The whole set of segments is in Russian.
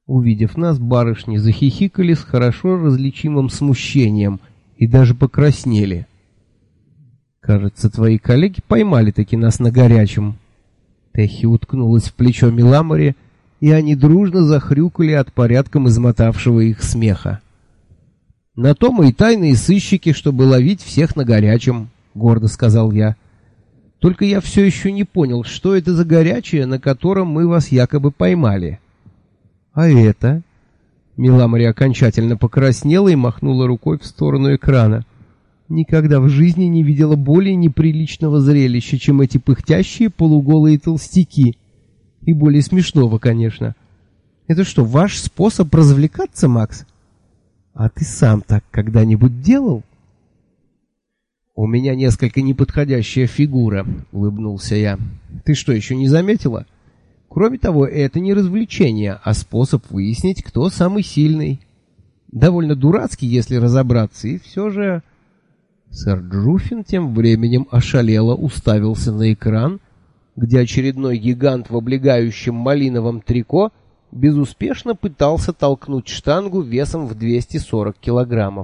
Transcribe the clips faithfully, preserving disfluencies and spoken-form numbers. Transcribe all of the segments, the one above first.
Увидев нас, барышни захихикали с хорошо различимым смущением и даже покраснели. «Кажется, твои коллеги поймали-таки нас на горячем». Техи уткнулась в плечо Миламори, и они дружно захрюкали от порядком измотавшего их смеха. «На то мы и тайные сыщики, чтобы ловить всех на горячем», — гордо сказал я. «Только я все еще не понял, что это за горячее, на котором мы вас якобы поймали». «А это?» Миламори окончательно покраснела и махнула рукой в сторону экрана. «Никогда в жизни не видела более неприличного зрелища, чем эти пыхтящие полуголые толстяки. И более смешного, конечно. Это что, ваш способ развлекаться, Макс? А ты сам так когда-нибудь делал?» «У меня несколько неподходящая фигура», — улыбнулся я. «Ты что, еще не заметила? Кроме того, это не развлечение, а способ выяснить, кто самый сильный. Довольно дурацкий, если разобраться, и все же...» Сэр Джуффин тем временем ошалело уставился на экран, где очередной гигант в облегающем малиновом трико безуспешно пытался толкнуть штангу весом в двести сорок килограммов.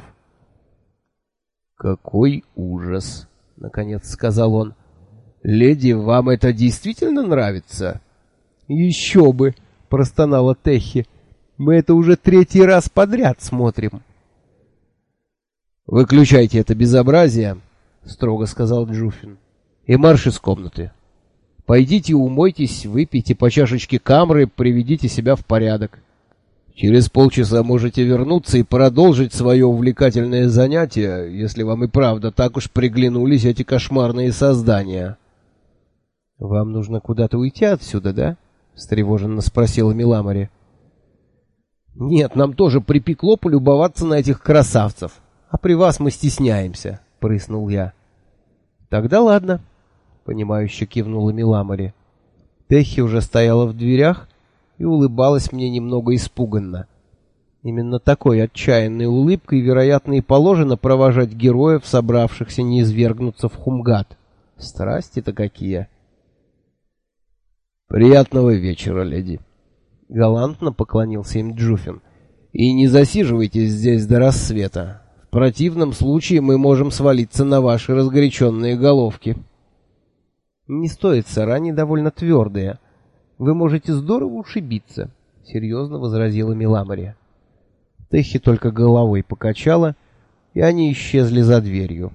«Какой ужас!» — наконец сказал он. «Леди, вам это действительно нравится?» «Еще бы!» — простонала Техи. «Мы это уже третий раз подряд смотрим». «Выключайте это безобразие», — строго сказал Джуффин, — «и марш из комнаты. Пойдите умойтесь, выпейте по чашечке камры, приведите себя в порядок. Через полчаса можете вернуться и продолжить свое увлекательное занятие, если вам и правда так уж приглянулись эти кошмарные создания». «Вам нужно куда-то уйти отсюда, да?» — встревоженно спросила Миламори. «Нет, нам тоже припекло полюбоваться на этих красавцев. А при вас мы стесняемся», — прыснул я. «Тогда ладно», — понимающе кивнула Миламори. Техи уже стояла в дверях и улыбалась мне немного испуганно. Именно такой отчаянной улыбкой, вероятно, и положено провожать героев, собравшихся не извергнуться в Хумгат. Страсти-то какие! «Приятного вечера, леди», — галантно поклонился им Джуффин. «И не засиживайтесь здесь до рассвета. В противном случае мы можем свалиться на ваши разгоряченные головки». «Не стоит, сэр, они довольно твердые. Вы можете здорово ушибиться», — серьезно возразила Миламори. Техи только головой покачала, и они исчезли за дверью.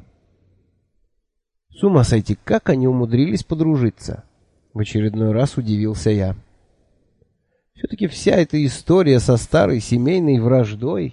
С ума сойти, как они умудрились подружиться? В очередной раз удивился я. Все-таки вся эта история со старой семейной враждой...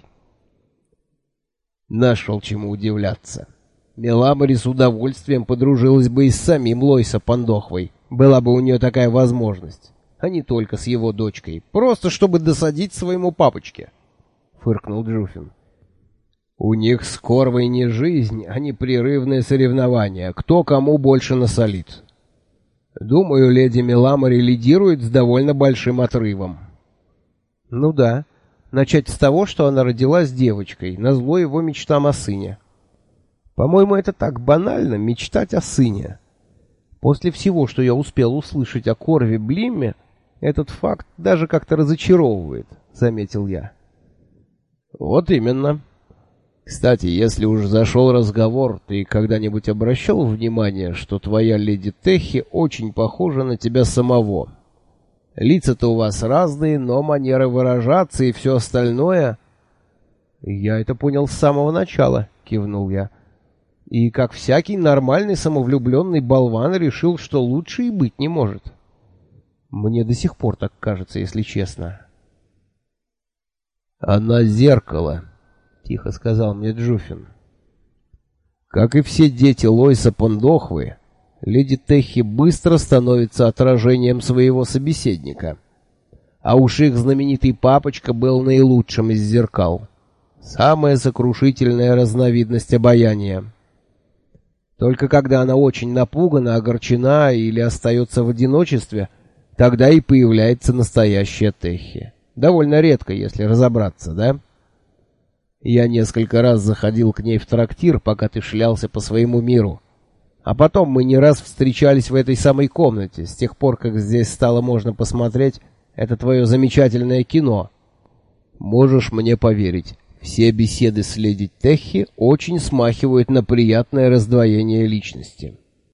Нашел чему удивляться. Миламори с удовольствием подружилась бы и с самим Лойса Пандохвой. Была бы у нее такая возможность. А не только с его дочкой. Просто чтобы досадить своему папочке. Фыркнул Джуффин. У них с Корвой не жизнь, а непрерывное соревнование. Кто кому больше насолит. Думаю, леди Миламори лидирует с довольно большим отрывом. Ну да. Начать с того, что она родилась девочкой, назло его мечтам о сыне. По-моему, это так банально — мечтать о сыне. После всего, что я успел услышать о Корве Блимме, этот факт даже как-то разочаровывает, — заметил я. Вот именно. Кстати, если уж зашел разговор, ты когда-нибудь обращал внимание, что твоя леди Техи очень похожа на тебя самого? Лица-то у вас разные, но манера выражаться и все остальное... Я это понял с самого начала, — кивнул я. И как всякий нормальный самовлюбленный болван решил, что лучше и быть не может. Мне до сих пор так кажется, если честно. «Она зеркало», — тихо сказал мне Джуффин. «Как и все дети Лойса Пандохвы, леди Техи быстро становится отражением своего собеседника. А уж их знаменитый папочка был наилучшим из зеркал. Самая сокрушительная разновидность обаяния. Только когда она очень напугана, огорчена или остается в одиночестве, тогда и появляется настоящая Техи. Довольно редко, если разобраться, да? Я несколько раз заходил к ней в трактир, пока ты шлялся по своему миру. А потом мы не раз встречались в этой самой комнате, с тех пор, как здесь стало можно посмотреть это твое замечательное кино. Можешь мне поверить, все беседы с леди Техи очень смахивают на приятное раздвоение личности.